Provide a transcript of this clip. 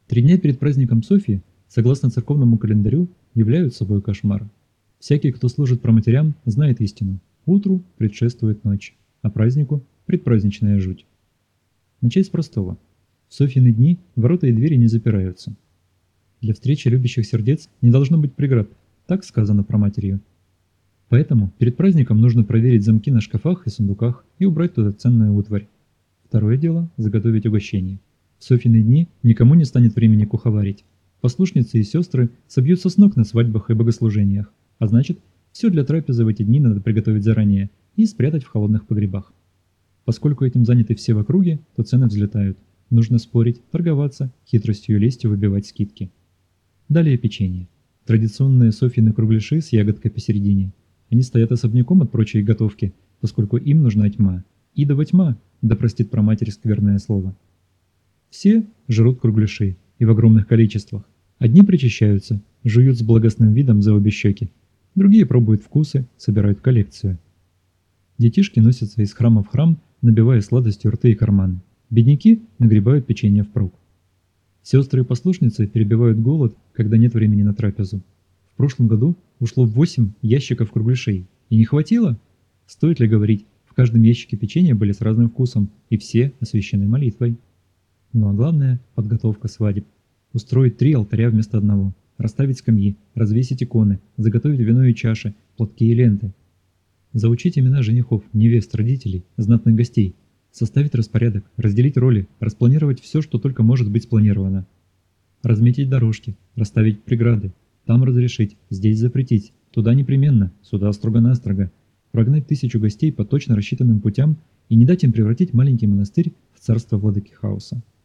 3 дня перед праздником Софии, согласно церковному календарю, являются собой кошмар. Всякий, кто служит проматерям, знает истину. Утру предшествует ночь, а празднику – предпраздничная жуть. Начать с простого. В Софьины дни ворота и двери не запираются. Для встречи любящих сердец не должно быть преград, так сказано проматерью. Поэтому перед праздником нужно проверить замки на шкафах и сундуках и убрать туда ценную утварь. Второе дело – заготовить угощение. В Софьины дни никому не станет времени куховарить. Послушницы и сестры собьются с ног на свадьбах и богослужениях, а значит, все для трапезы в эти дни надо приготовить заранее и спрятать в холодных погребах. Поскольку этим заняты все в округе, то цены взлетают. Нужно спорить, торговаться, хитростью и лестью выбивать скидки. Далее печенье. Традиционные Софьины кругляши с ягодкой посередине. Они стоят особняком от прочей готовки, поскольку им нужна тьма. Идова тьма, да простит проматерь скверное слово. Все жрут кругляши, и в огромных количествах. Одни причащаются, жуют с благостным видом за обе щеки. Другие пробуют вкусы, собирают коллекцию. Детишки носятся из храма в храм, набивая сладостью рты и карманы. Бедняки нагребают печенье впрок. Сестры и послушницы перебивают голод, когда нет времени на трапезу. В прошлом году ушло 8 ящиков кругляшей. И не хватило? Стоит ли говорить, в каждом ящике печенья были с разным вкусом, и все освящены молитвой. Ну а главное – подготовка свадеб. Устроить 3 алтаря вместо одного, расставить скамьи, развесить иконы, заготовить вино и чаши, платки и ленты. Заучить имена женихов, невест, родителей, знатных гостей. Составить распорядок, разделить роли, распланировать все, что только может быть спланировано. Разметить дорожки, расставить преграды. Там разрешить, здесь запретить, туда непременно, сюда строго-настрого. Прогнать 1000 гостей по точно рассчитанным путям и не дать им превратить маленький монастырь в царство владыки хаоса.